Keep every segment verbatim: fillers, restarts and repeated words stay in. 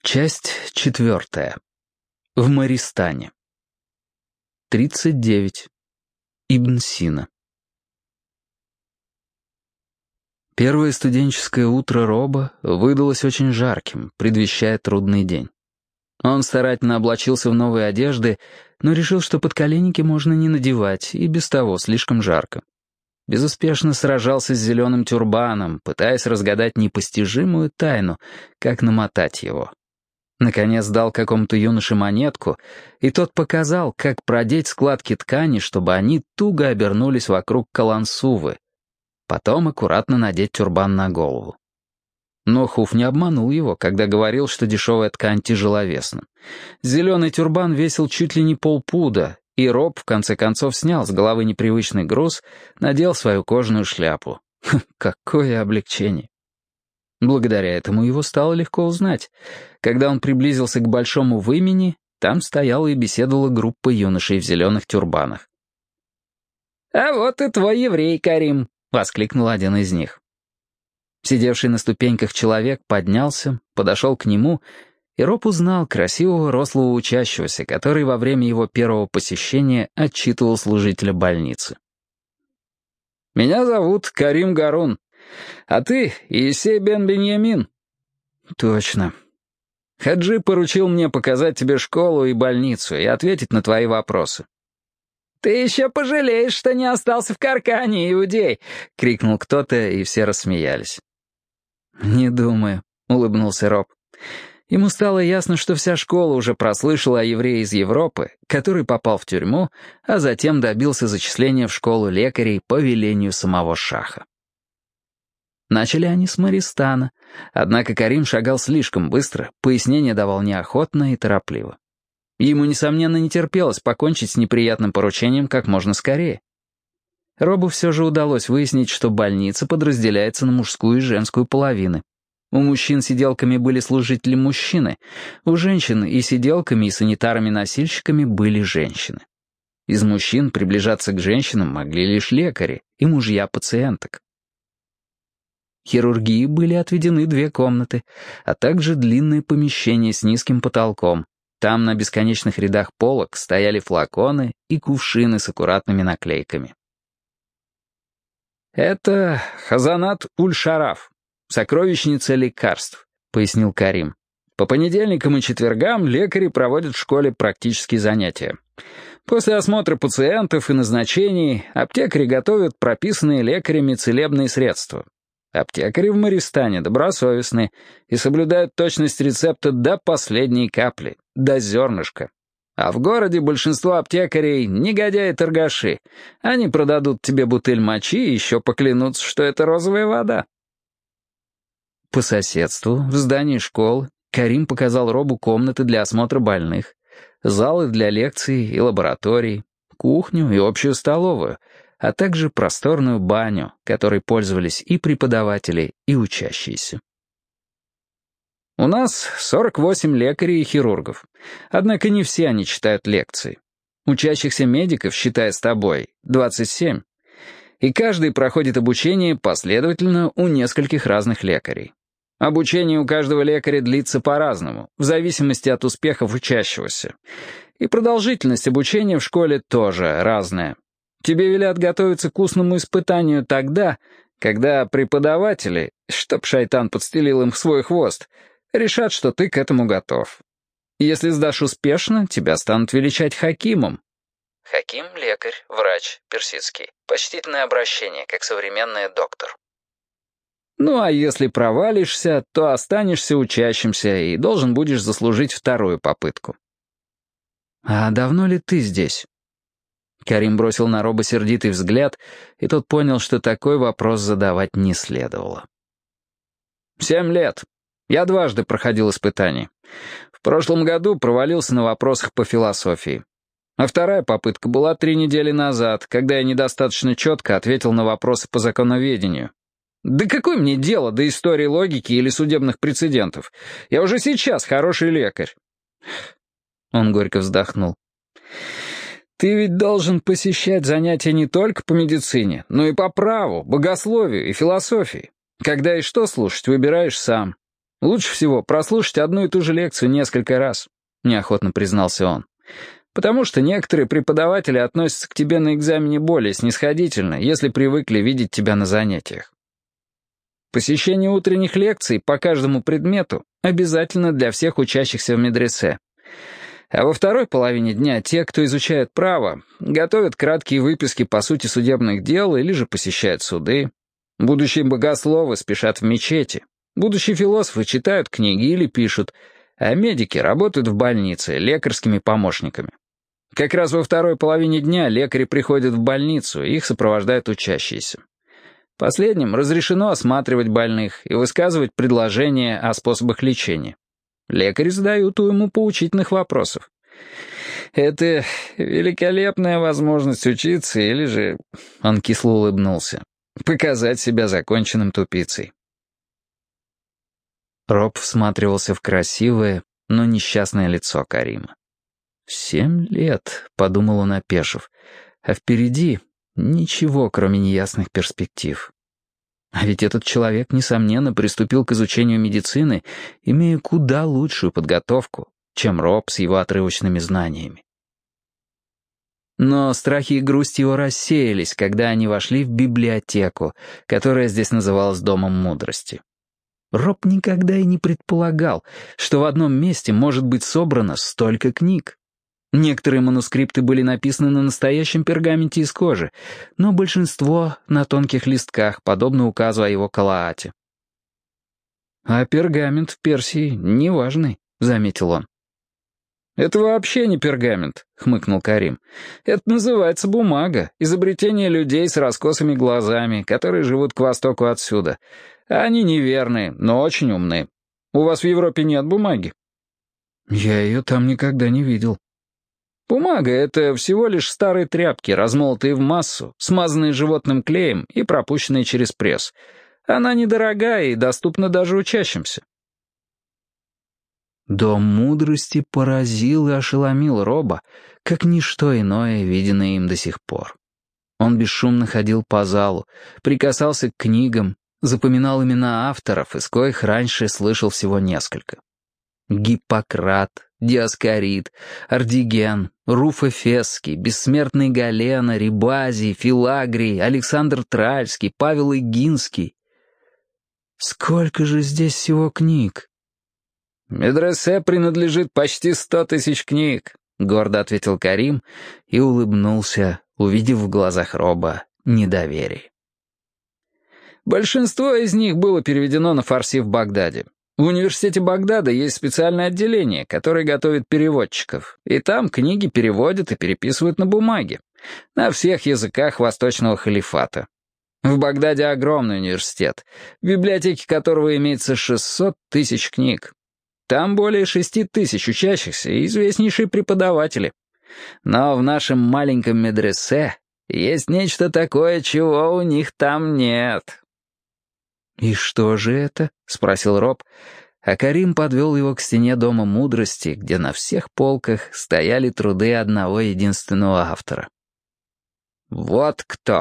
Часть четвертая. В Мористане. тридцать девять. Ибн Сина. Первое студенческое утро Роба выдалось очень жарким, предвещая трудный день. Он старательно облачился в новые одежды, но решил, что подколенники можно не надевать, и без того слишком жарко. Безуспешно сражался с зеленым тюрбаном, пытаясь разгадать непостижимую тайну, как намотать его. Наконец дал какому-то юноше монетку, и тот показал, как продеть складки ткани, чтобы они туго обернулись вокруг калансувы. Потом аккуратно надеть тюрбан на голову. Но Хуф не обманул его, когда говорил, что дешевая ткань тяжеловесна. Зеленый тюрбан весил чуть ли не полпуда, и Роб в конце концов снял с головы непривычный груз, надел свою кожаную шляпу. Ха, какое облегчение! Благодаря этому его стало легко узнать. Когда он приблизился к большому вымени, там стояла и беседовала группа юношей в зеленых тюрбанах. «А вот и твой еврей, Карим!» — воскликнул один из них. Сидевший на ступеньках человек поднялся, подошел к нему, и Роб узнал красивого рослого учащегося, который во время его первого посещения отчитывал служителя больницы. «Меня зовут Карим Гарун. А ты Иисей бен Беньямин?» «Точно. Хаджи поручил мне показать тебе школу и больницу и ответить на твои вопросы». «Ты еще пожалеешь, что не остался в Каркане, иудей!» — крикнул кто-то, и все рассмеялись. «Не думаю», — улыбнулся Роб. Ему стало ясно, что вся школа уже прослышала о еврее из Европы, который попал в тюрьму, а затем добился зачисления в школу лекарей по велению самого шаха. Начали они с Мористана, однако Карим шагал слишком быстро, пояснение давал неохотно и торопливо. Ему, несомненно, не терпелось покончить с неприятным поручением как можно скорее. Робу все же удалось выяснить, что больница подразделяется на мужскую и женскую половины. У мужчин сиделками были служители-мужчины, у женщин и сиделками, и санитарами-носильщиками были женщины. Из мужчин приближаться к женщинам могли лишь лекари и мужья пациенток. Хирургии были отведены две комнаты, а также длинное помещение с низким потолком. Там на бесконечных рядах полок стояли флаконы и кувшины с аккуратными наклейками. «Это Хазанат Уль-Шараф, сокровищница лекарств», — пояснил Карим. «По понедельникам и четвергам лекари проводят в школе практические занятия. После осмотра пациентов и назначений аптекари готовят прописанные лекарями целебные средства. Аптекари в Мористане добросовестны и соблюдают точность рецепта до последней капли, до зернышка. А в городе большинство аптекарей — негодяи-торгаши. Они продадут тебе бутыль мочи и еще поклянутся, что это розовая вода». По соседству, в здании школы, Карим показал Робу комнаты для осмотра больных, залы для лекций и лабораторий, кухню и общую столовую, а также просторную баню, которой пользовались и преподаватели, и учащиеся. «У нас сорок восемь лекарей и хирургов, однако не все они читают лекции. Учащихся медиков, считая с тобой, двадцать семь, и каждый проходит обучение последовательно у нескольких разных лекарей. Обучение у каждого лекаря длится по-разному, в зависимости от успехов учащегося, и продолжительность обучения в школе тоже разная. Тебе велят готовиться к устному испытанию тогда, когда преподаватели, чтоб шайтан подстелил им свой хвост, решат, что ты к этому готов. Если сдашь успешно, тебя станут величать хакимом». Хаким — лекарь, врач, персидский. Почтительное обращение, как современный доктор. «Ну а если провалишься, то останешься учащимся и должен будешь заслужить вторую попытку». «А давно ли ты здесь?» Карим бросил на Роба сердитый взгляд, и тот понял, что такой вопрос задавать не следовало. «Семь лет. Я дважды проходил испытания. В прошлом году провалился на вопросах по философии. А вторая попытка была три недели назад, когда я недостаточно четко ответил на вопросы по законоведению. Да какое мне дело до истории логики или судебных прецедентов? Я уже сейчас хороший лекарь». Он горько вздохнул. «Ты ведь должен посещать занятия не только по медицине, но и по праву, богословию и философии. Когда и что слушать, выбираешь сам. Лучше всего прослушать одну и ту же лекцию несколько раз», — неохотно признался он. «Потому что некоторые преподаватели относятся к тебе на экзамене более снисходительно, если привыкли видеть тебя на занятиях. Посещение утренних лекций по каждому предмету обязательно для всех учащихся в медресе. А во второй половине дня те, кто изучает право, готовят краткие выписки по сути судебных дел или же посещают суды. Будущие богословы спешат в мечети. Будущие философы читают книги или пишут, а медики работают в больнице лекарскими помощниками. Как раз во второй половине дня лекари приходят в больницу, и их сопровождают учащиеся. Последним разрешено осматривать больных и высказывать предложения о способах лечения. Лекари задают уйму поучительных вопросов. Это великолепная возможность учиться или же, он кисло улыбнулся, показать себя законченным тупицей. Роб всматривался в красивое, но несчастное лицо Карима. «Семь лет», — подумал он, опешив, — «а впереди ничего, кроме неясных перспектив». А ведь этот человек, несомненно, приступил к изучению медицины, имея куда лучшую подготовку, чем Роб с его отрывочными знаниями. Но страхи и грусть его рассеялись, когда они вошли в библиотеку, которая здесь называлась Домом мудрости. Роб никогда и не предполагал, что в одном месте может быть собрано столько книг. Некоторые манускрипты были написаны на настоящем пергаменте из кожи, но большинство — на тонких листках, подобно указу о его калаате. «А пергамент в Персии неважный», — заметил он. «Это вообще не пергамент», — хмыкнул Карим. «Это называется бумага, изобретение людей с раскосыми глазами, которые живут к востоку отсюда. Они неверные, но очень умные. У вас в Европе нет бумаги?» «Я ее там никогда не видел». «Бумага — это всего лишь старые тряпки, размолотые в массу, смазанные животным клеем и пропущенные через пресс. Она недорогая и доступна даже учащимся». Дом мудрости поразил и ошеломил Роба, как ничто иное, виденное им до сих пор. Он бесшумно ходил по залу, прикасался к книгам, запоминал имена авторов, из коих раньше слышал всего несколько. Гиппократ, Диоскорид, Ардиген, Руф Эфесский, бессмертный Галена, Рибазий, Филагрий, Александр Тральский, Павел Игинский. Сколько же здесь всего книг? «Медресе принадлежит почти сто тысяч книг», — гордо ответил Карим и улыбнулся, увидев в глазах Роба недоверие. «Большинство из них было переведено на фарси в Багдаде. В университете Багдада есть специальное отделение, которое готовит переводчиков, и там книги переводят и переписывают на бумаге, на всех языках Восточного халифата. В Багдаде огромный университет, в библиотеке которого имеется шестьсот тысяч книг. Там более шести тысяч учащихся и известнейшие преподаватели. Но в нашем маленьком медресе есть нечто такое, чего у них там нет». «И что же это?» — спросил Роб, а Карим подвел его к стене Дома мудрости, где на всех полках стояли труды одного единственного автора. «Вот кто!»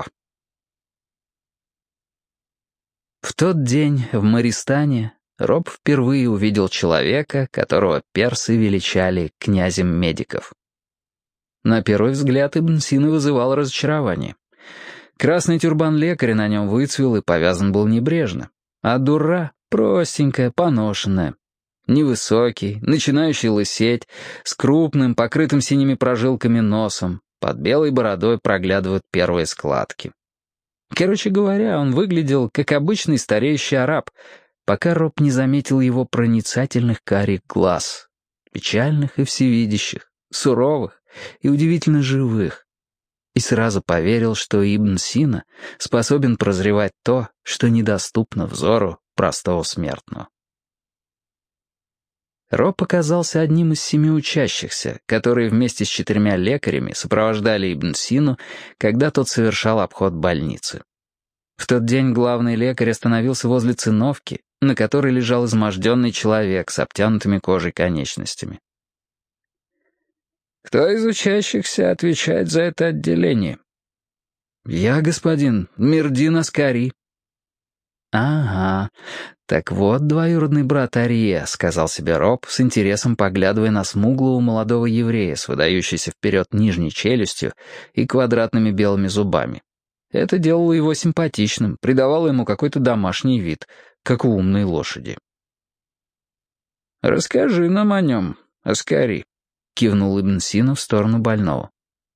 В тот день в Мористане Роб впервые увидел человека, которого персы величали князем медиков. На первый взгляд Ибн Сина вызывал разочарование. Красный тюрбан лекаря на нем выцвел и повязан был небрежно, а дура простенькая, поношенная. Невысокий, начинающий лысеть, с крупным, покрытым синими прожилками носом, под белой бородой проглядывают первые складки. Короче говоря, он выглядел как обычный стареющий араб, пока Роб не заметил его проницательных карих глаз, печальных и всевидящих, суровых и удивительно живых, и сразу поверил, что Ибн Сина способен прозревать то, что недоступно взору простого смертного. Роб оказался одним из семи учащихся, которые вместе с четырьмя лекарями сопровождали Ибн Сину, когда тот совершал обход больницы. В тот день главный лекарь остановился возле циновки, на которой лежал изможденный человек с обтянутыми кожей конечностями. «Кто из учащихся отвечает за это отделение?» «Я, господин, Мирдин Аскари». «Ага, «Так вот, двоюродный брат Арье», — сказал себе Роб, с интересом поглядывая на смуглого молодого еврея с выдающейся вперед нижней челюстью и квадратными белыми зубами. Это делало его симпатичным, придавало ему какой-то домашний вид, как у умной лошади. «Расскажи нам о нем, Аскари», — кивнул Ибн Сина в сторону больного.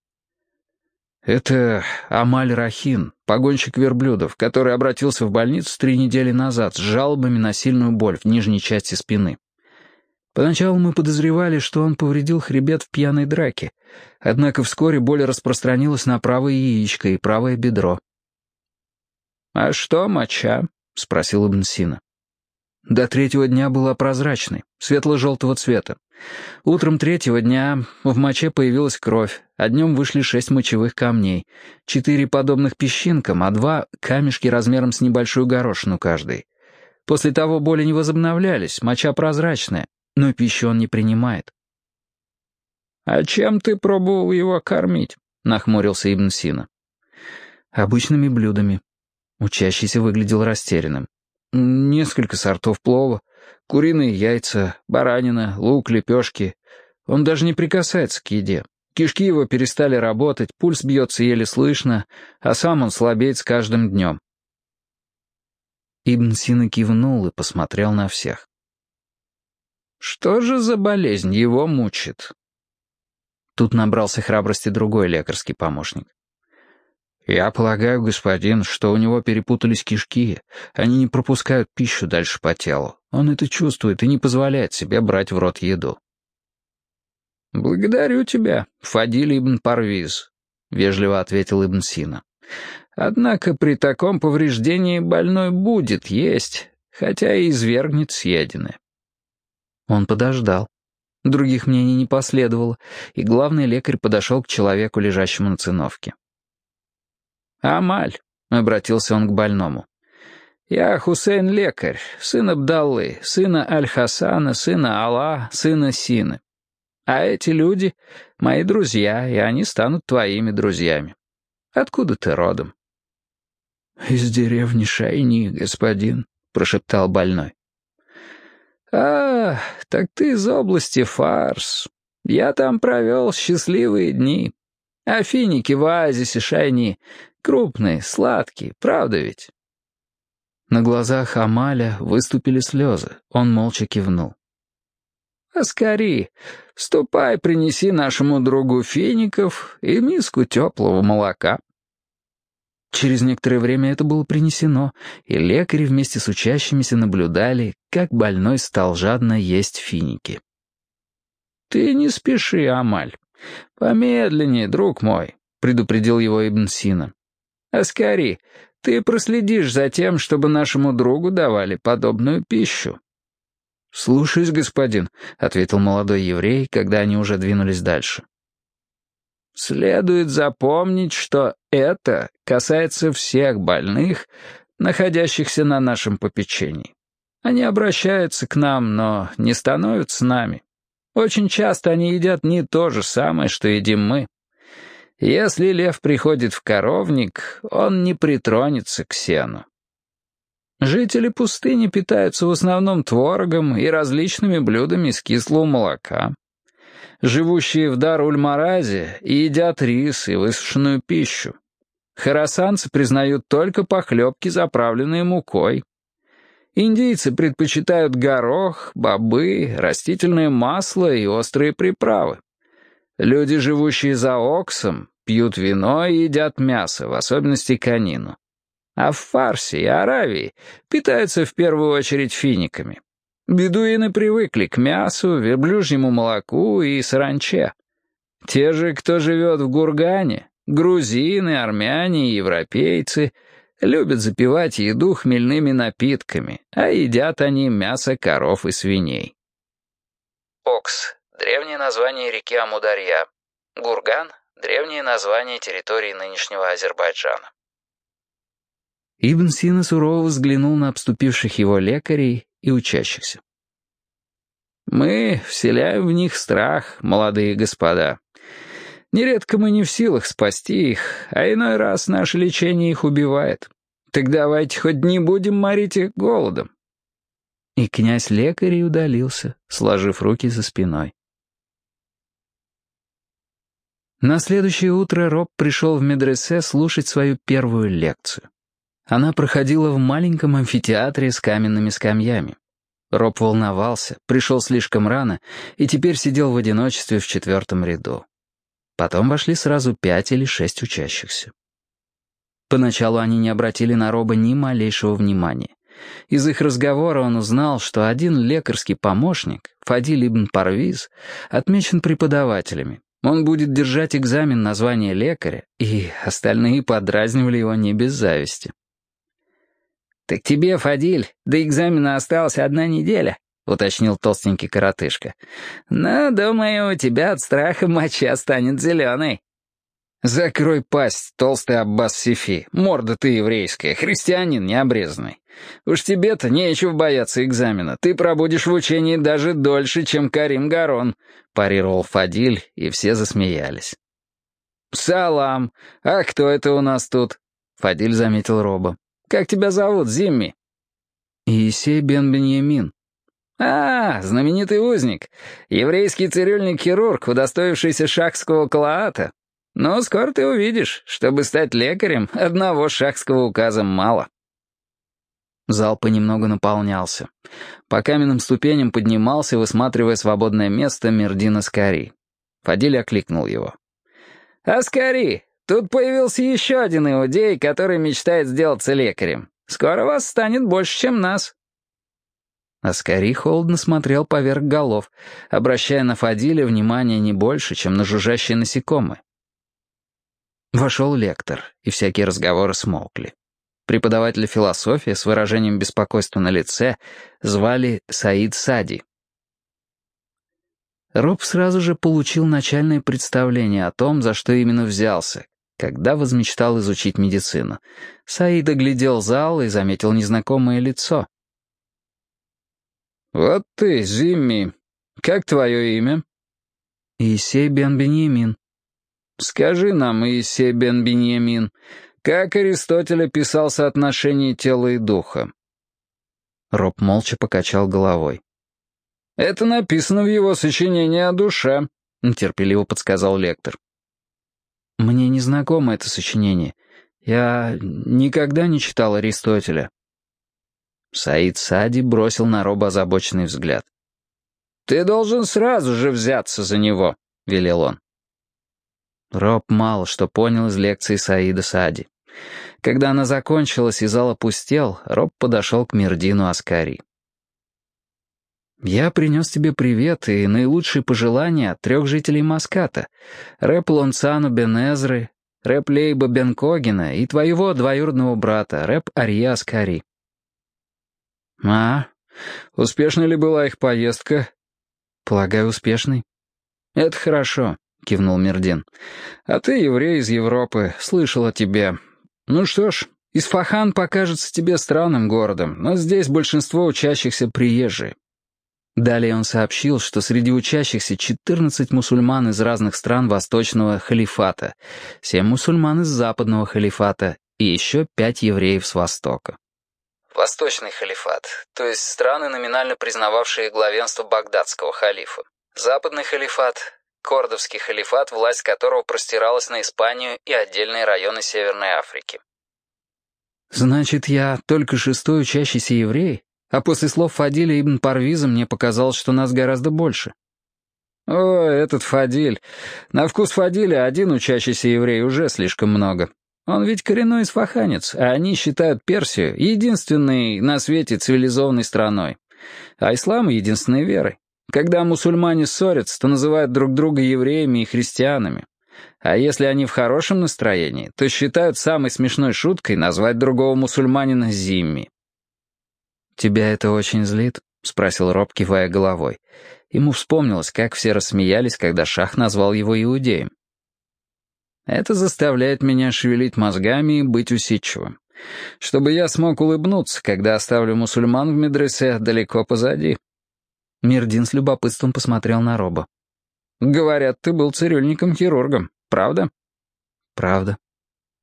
«Это Амаль Рахин, погонщик верблюдов, который обратился в больницу три недели назад с жалобами на сильную боль в нижней части спины. Поначалу мы подозревали, что он повредил хребет в пьяной драке, однако вскоре боль распространилась на правое яичко и правое бедро». «А что моча?» — спросил Ибн Сина. «До третьего дня была прозрачной, светло-желтого цвета. Утром третьего дня в моче появилась кровь, а днем вышли шесть мочевых камней, четыре подобных песчинкам, а два — камешки размером с небольшую горошину каждый. После того боли не возобновлялись, моча прозрачная, но пищу он не принимает». «А чем ты пробовал его кормить?» — нахмурился Ибн Сина. «Обычными блюдами». Учащийся выглядел растерянным. «Несколько сортов плова, куриные яйца, баранина, лук, лепешки. Он даже не прикасается к еде. Кишки его перестали работать, пульс бьется еле слышно, а сам он слабеет с каждым днем». Ибн Сина кивнул и посмотрел на всех. «Что же за болезнь его мучит?» Тут набрался храбрости другой лекарский помощник. «Я полагаю, господин, что у него перепутались кишки. Они не пропускают пищу дальше по телу. Он это чувствует и не позволяет себе брать в рот еду». «Благодарю тебя, Фадиль ибн Парвиз», — вежливо ответил Ибн Сина. «Однако при таком повреждении больной будет есть, хотя и извергнет съеденное». Он подождал. Других мнений не последовало, и главный лекарь подошел к человеку, лежащему на циновке. «Амаль», — обратился он к больному, — «я Хусейн лекарь, сын Абдаллы, сына Аль-Хасана, сына Алла, сына Сины. А эти люди — мои друзья, и они станут твоими друзьями. Откуда ты родом?» «Из деревни Шайни, господин», — прошептал больной. «А, так ты из области Фарс. Я там провел счастливые дни. А финики в оазисе Шайни крупные, сладкие, правда ведь?» На глазах Амаля выступили слезы. Он молча кивнул. «Аскари, ступай, принеси нашему другу фиников и миску теплого молока». Через некоторое время это было принесено, и лекари вместе с учащимися наблюдали, как больной стал жадно есть финики. «Ты не спеши, Амаль. Помедленнее, друг мой», — предупредил его Ибн Сина. «Аскари, ты проследишь за тем, чтобы нашему другу давали подобную пищу». «Слушаюсь, господин», — ответил молодой еврей, когда они уже двинулись дальше. «Следует запомнить, что это касается всех больных, находящихся на нашем попечении. Они обращаются к нам, но не становятся нами. Очень часто они едят не то же самое, что едим мы. Если лев приходит в коровник, он не притронется к сену. Жители пустыни питаются в основном творогом и различными блюдами из кислого молока. Живущие в Дар-уль-Маразе едят рис и высушенную пищу. Хорасанцы признают только похлебки, заправленные мукой. Индийцы предпочитают горох, бобы, растительное масло и острые приправы. Люди, живущие за Оксом, пьют вино и едят мясо, в особенности конину. А в Фарсе и Аравии питаются в первую очередь финиками. Бедуины привыкли к мясу, верблюжьему молоку и саранче. Те же, кто живет в Гургане, грузины, армяне и европейцы, любят запивать еду хмельными напитками, а едят они мясо коров и свиней. Окс — древнее название реки Амударья. Гурган — древнее название территории нынешнего Азербайджана. Ибн Сина сурово взглянул на обступивших его лекарей и учащихся. «Мы вселяем в них страх, молодые господа. Нередко мы не в силах спасти их, а иной раз наше лечение их убивает. Так давайте хоть не будем морить их голодом. И князь лекарей удалился, сложив руки за спиной. На следующее утро Роб пришел в медресе слушать свою первую лекцию. Она проходила в маленьком амфитеатре с каменными скамьями. Роб волновался, пришел слишком рано и теперь сидел в одиночестве в четвертом ряду. Потом вошли сразу пять или шесть учащихся. Поначалу они не обратили на Роба ни малейшего внимания. Из их разговора он узнал, что один лекарский помощник, Фадиль ибн Парвиз, отмечен преподавателями. Он будет держать экзамен на звание лекаря, и остальные подразнивали его не без зависти. «Так тебе, Фадиль, до экзамена осталась одна неделя», — уточнил толстенький коротышка. «Но, думаю, у тебя от страха моча станет зеленой». «Закрой пасть, толстый Аббас Сифи, морда ты еврейская, христианин необрезанный. Уж тебе-то нечего бояться экзамена, ты пробудешь в учении даже дольше, чем Карим Гарон», — парировал Фадиль, и все засмеялись. «Салам! А кто это у нас тут?» — Фадиль заметил Роба. «Как тебя зовут, Зимми?» «Иисей бен Беньямин». «А, знаменитый узник, еврейский цирюльник-хирург, удостоившийся шахского калаата. Но скоро ты увидишь, чтобы стать лекарем, одного шахского указа мало». Зал понемногу наполнялся. По каменным ступеням поднимался, высматривая свободное место, Мирдин Аскари. Фадиль окликнул его. «Аскари, тут появился еще один иудей, который мечтает сделаться лекарем. Скоро вас станет больше, чем нас». Аскари холодно смотрел поверх голов, обращая на Фадиля внимание не больше, чем на жужжащие насекомые. Вошел лектор, и всякие разговоры смолкли. Преподавателя философии с выражением беспокойства на лице звали Саид Сади. Роб сразу же получил начальное представление о том, за что именно взялся, когда возмечтал изучить медицину. Саид оглядел зал и заметил незнакомое лицо. «Вот ты, Зимми. Как твое имя?» «Иисей бен Беньямин». «Скажи нам, Иисей бен Беньямин, как Аристотель описал соотношение тела и духа?» Роб молча покачал головой. «Это написано в его сочинении о душе», — нетерпеливо подсказал лектор. «Мне не знакомо это сочинение. Я никогда не читал Аристотеля». Саид Сади бросил на Роба озабоченный взгляд. «Ты должен сразу же взяться за него», — велел он. Роб мало что понял из лекции Саида Сади. Когда она закончилась и зал опустел, Роб подошел к Мирдину Аскари. «Я принес тебе привет и наилучшие пожелания от трех жителей Маската, Рэп Лонцану бен Эзры, Рэп Лейба бен Когина и твоего двоюродного брата, Рэп Арья Аскари». «А, успешной ли была их поездка?» «Полагаю, успешной». «Это хорошо», — кивнул Мирдин. «А ты, еврей из Европы, слышал о тебе. Ну что ж, Исфахан покажется тебе странным городом, но здесь большинство учащихся приезжие». Далее он сообщил, что среди учащихся четырнадцать мусульман из разных стран Восточного халифата, семь мусульман из Западного халифата и еще пять евреев с Востока. Восточный халифат, то есть страны, номинально признававшие главенство багдадского халифа. Западный халифат — Кордовский халифат, власть которого простиралась на Испанию и отдельные районы Северной Африки. «Значит, я только шестой учащийся еврей? А после слов Фадиля ибн Парвиза мне показалось, что нас гораздо больше». «О, этот Фадиль. На вкус Фадиля один учащийся еврей уже слишком много. Он ведь коренной исфаханец, а они считают Персию единственной на свете цивилизованной страной, а ислам — единственной верой. Когда мусульмане ссорятся, то называют друг друга евреями и христианами. А если они в хорошем настроении, то считают самой смешной шуткой назвать другого мусульманина Зимми». «Тебя это очень злит?» — спросил Роб, кивая головой. Ему вспомнилось, как все рассмеялись, когда Шах назвал его иудеем. «Это заставляет меня шевелить мозгами и быть усидчивым, чтобы я смог улыбнуться, когда оставлю мусульман в медресе далеко позади». Мирдин с любопытством посмотрел на Роба. «Говорят, ты был цирюльником-хирургом, правда?» «Правда».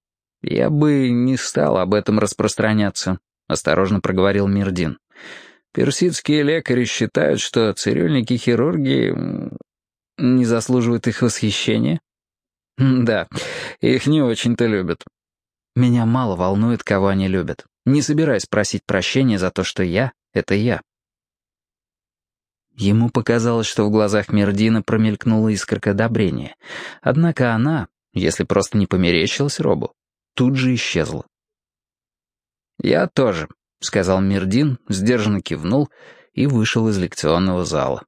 «Я бы не стал об этом распространяться», — осторожно проговорил Мирдин. Персидские лекари считают, что цирюльники-хирурги не заслуживают их восхищения? Да, их не очень-то любят. Меня мало волнует, кого они любят. Не собираюсь просить прощения за то, что я — это я. Ему показалось, что в глазах Мердина промелькнула искорка одобрения. Однако она, если просто не померещилась Робу, тут же исчезла. «Я тоже», — сказал Мердин, сдержанно кивнул и вышел из лекционного зала.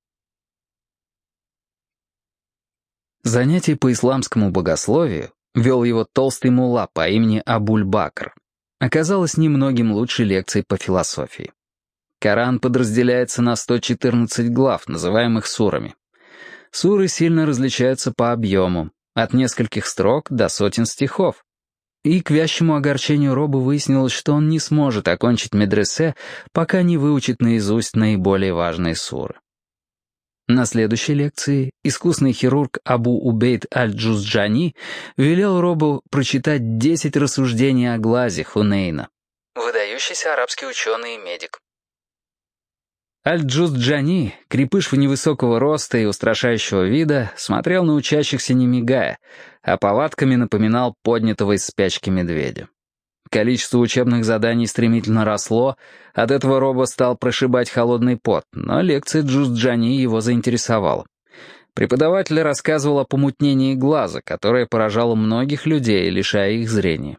Занятие по исламскому богословию вел его толстый мулла по имени Абуль-Бакр. Оказалось немногим лучше лекций по философии. Коран подразделяется на сто четырнадцать глав, называемых сурами. Суры сильно различаются по объему, от нескольких строк до сотен стихов. И к вящему огорчению Роба выяснилось, что он не сможет окончить медресе, пока не выучит наизусть наиболее важные суры. На следующей лекции искусный хирург Абу Убейд аль-Джузджани велел Робу прочитать десять рассуждений о глазе Хунейна. Выдающийся арабский ученый и медик. Аль-Джузджани, крепыш невысокого роста и устрашающего вида, смотрел на учащихся не мигая, а повадками напоминал поднятого из спячки медведя. Количество учебных заданий стремительно росло, от этого Роба стал прошибать холодный пот, но лекция Джузджани его заинтересовала. Преподаватель рассказывал о помутнении глаза, которое поражало многих людей, лишая их зрения.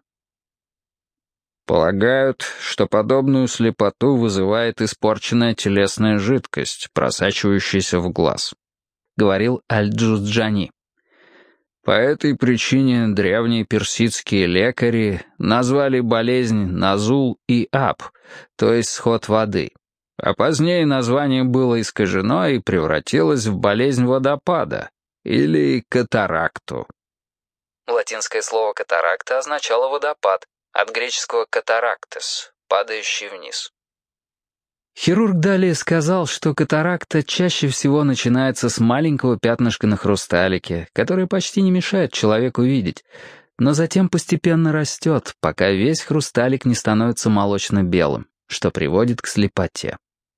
Полагают, что подобную слепоту вызывает испорченная телесная жидкость, просачивающаяся в глаз, — говорил Аль-Джузджани. По этой причине древние персидские лекари назвали болезнь назул и аб, то есть сход воды, а позднее название было искажено и превратилось в болезнь водопада или катаракту. Латинское слово «катаракта» означало «водопад», от греческого «катарактес» — «падающий вниз». Хирург далее сказал, что катаракта чаще всего начинается с маленького пятнышка на хрусталике, которое почти не мешает человеку видеть, но затем постепенно растет, пока весь хрусталик не становится молочно-белым, что приводит к слепоте.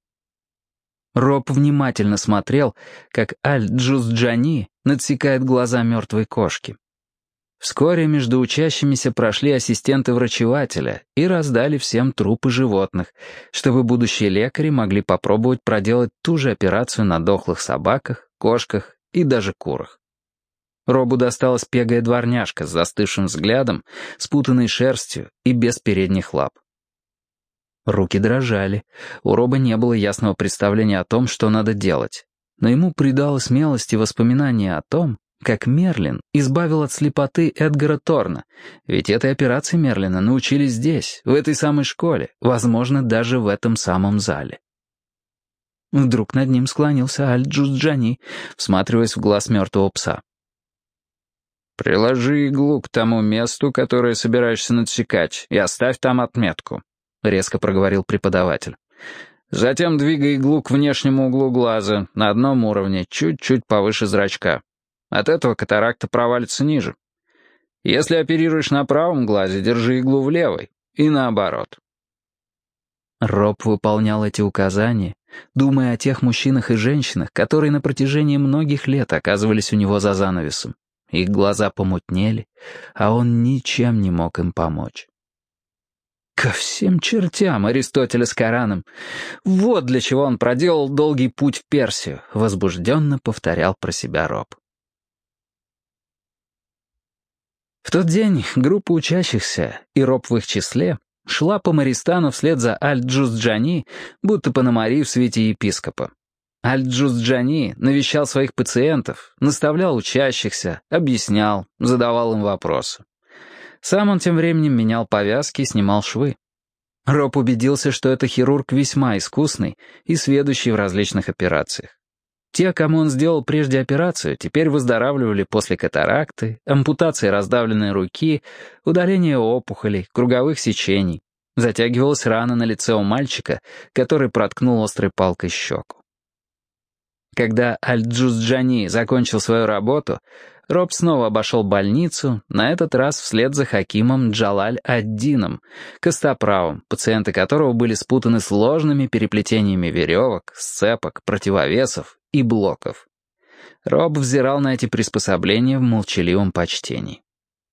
Роб внимательно смотрел, как Аль-Джузджани надсекает глаза мертвой кошки. Вскоре между учащимися прошли ассистенты врачевателя и раздали всем трупы животных, чтобы будущие лекари могли попробовать проделать ту же операцию на дохлых собаках, кошках и даже курах. Робу досталась пегая дворняжка с застывшим взглядом, спутанной шерстью и без передних лап. Руки дрожали, у Роба не было ясного представления о том, что надо делать, но ему придало смелости воспоминание о том, как Мерлин избавил от слепоты Эдгара Торна, ведь этой операции Мерлина научили здесь, в этой самой школе, возможно, даже в этом самом зале. Вдруг над ним склонился Аль-Джузджани, всматриваясь в глаз мертвого пса. «Приложи иглу к тому месту, которое собираешься надсекать, и оставь там отметку», — резко проговорил преподаватель. «Затем двигай иглу к внешнему углу глаза, на одном уровне, чуть-чуть повыше зрачка. От этого катаракта провалится ниже. Если оперируешь на правом глазе, держи иглу в левой, и наоборот». Роб выполнял эти указания, думая о тех мужчинах и женщинах, которые на протяжении многих лет оказывались у него за занавесом. Их глаза помутнели, а он ничем не мог им помочь. Ко всем чертям Аристотеля с Кораном. Вот для чего он проделал долгий путь в Персию, возбужденно повторял про себя Роб. В тот день группа учащихся, и Роб в их числе, шла по Мористану вслед за Аль-Джузджани, будто Пономарий в свете епископа. Аль-Джузджани навещал своих пациентов, наставлял учащихся, объяснял, задавал им вопросы. Сам он тем временем менял повязки и снимал швы. Роб убедился, что это хирург весьма искусный и сведущий в различных операциях. Те, кому он сделал прежде операцию, теперь выздоравливали после катаракты, ампутации раздавленной руки, удаления опухолей, круговых сечений. Затягивалась рана на лице у мальчика, который проткнул острой палкой щеку. Когда Аль-Джузджани закончил свою работу, Роб снова обошел больницу, на этот раз вслед за Хакимом Джалаль-ад-Дином, костоправом, пациенты которого были спутаны сложными переплетениями веревок, сцепок, противовесов и блоков. Роб взирал на эти приспособления в молчаливом почтении.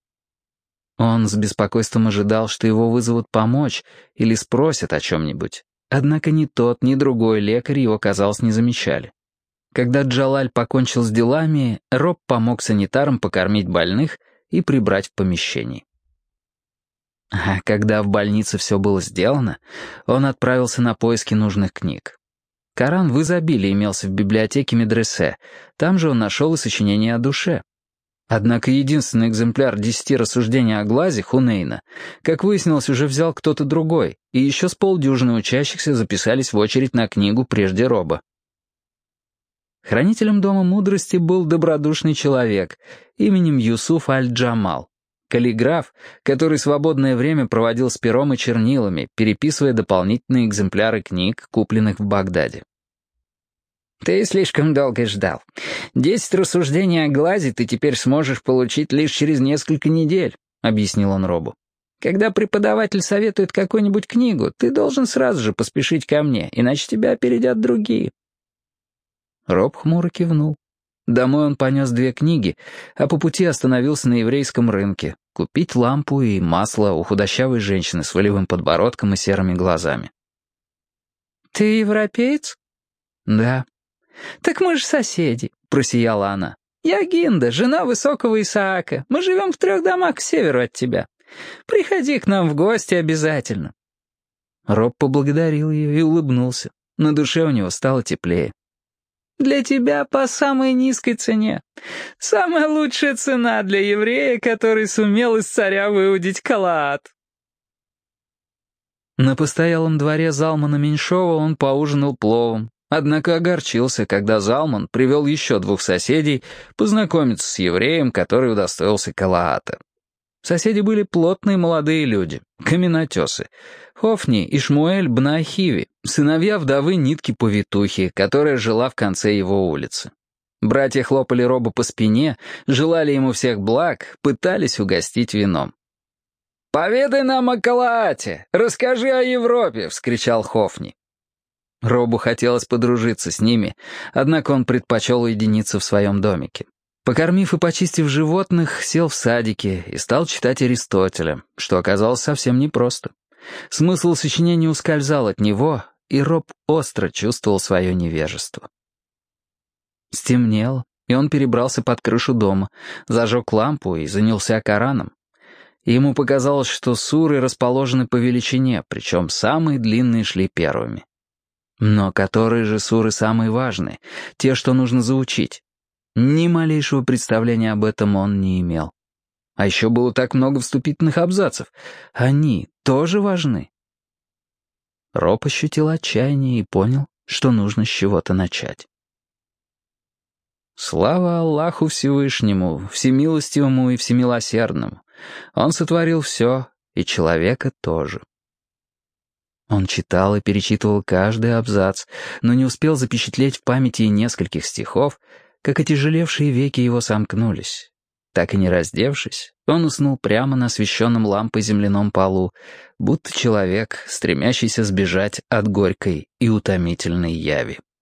Он с беспокойством ожидал, что его вызовут помочь или спросят о чем-нибудь. Однако ни тот, ни другой лекарь его, казалось, не замечали. Когда Джалаль покончил с делами, Роб помог санитарам покормить больных и прибрать в помещении. А когда в больнице все было сделано, он отправился на поиски нужных книг. Коран в изобилии имелся в библиотеке медресе, там же он нашел и сочинение о душе. Однако единственный экземпляр десяти рассуждений о глазе Хунейна, как выяснилось, уже взял кто-то другой, и еще с полдюжины учащихся записались в очередь на книгу прежде Роба. Хранителем Дома мудрости был добродушный человек именем Юсуф аль-Джамал, каллиграф, который свободное время проводил с пером и чернилами, переписывая дополнительные экземпляры книг, купленных в Багдаде. «Ты слишком долго ждал. Десять рассуждений о глазе ты теперь сможешь получить лишь через несколько недель», — объяснил он Робу. «Когда преподаватель советует какую-нибудь книгу, ты должен сразу же поспешить ко мне, иначе тебя опередят другие». Роб хмуро кивнул. Домой он понес две книги, а по пути остановился на еврейском рынке купить лампу и масло у худощавой женщины с волевым подбородком и серыми глазами. «Ты европеец?» «Да». «Так мы же соседи», — просияла она. «Я Гинда, жена высокого Исаака. Мы живем в трех домах к северу от тебя. Приходи к нам в гости обязательно». Роб поблагодарил ее и улыбнулся. На душе у него стало теплее. «Для тебя по самой низкой цене. Самая лучшая цена для еврея, который сумел из царя выудить калаат». На постоялом дворе Залмана Меньшова он поужинал пловом, однако огорчился, когда Залман привел еще двух соседей познакомиться с евреем, который удостоился калаата. Соседи были плотные молодые люди, каменотесы, Хофни и Шмуэль Бна-Хиви, сыновья вдовы Нитки-повитухи, которая жила в конце его улицы. Братья хлопали Роба по спине, желали ему всех благ, пытались угостить вином. «Поведай нам о калаате! Расскажи о Европе!» — вскричал Хофни. Робу хотелось подружиться с ними, однако он предпочел уединиться в своем домике. Покормив и почистив животных, сел в садике и стал читать Аристотеля, что оказалось совсем непросто. Смысл сочинения ускользал от него, и Роб остро чувствовал свое невежество. Стемнело, и он перебрался под крышу дома, зажег лампу и занялся Кораном. Ему показалось, что суры расположены по величине, причем самые длинные шли первыми. Но которые же суры самые важные, те, что нужно заучить? Ни малейшего представления об этом он не имел. А еще было так много вступительных абзацев. Они тоже важны. Роб ощутил отчаяние и понял, что нужно с чего-то начать. Слава Аллаху Всевышнему, Всемилостивому и Всемилосердному. Он сотворил все, и человека тоже. Он читал и перечитывал каждый абзац, но не успел запечатлеть в памяти и нескольких стихов, как отяжелевшие веки его сомкнулись. Так и не раздевшись, он уснул прямо на освещенном лампой земляном полу, будто человек, стремящийся сбежать от горькой и утомительной яви.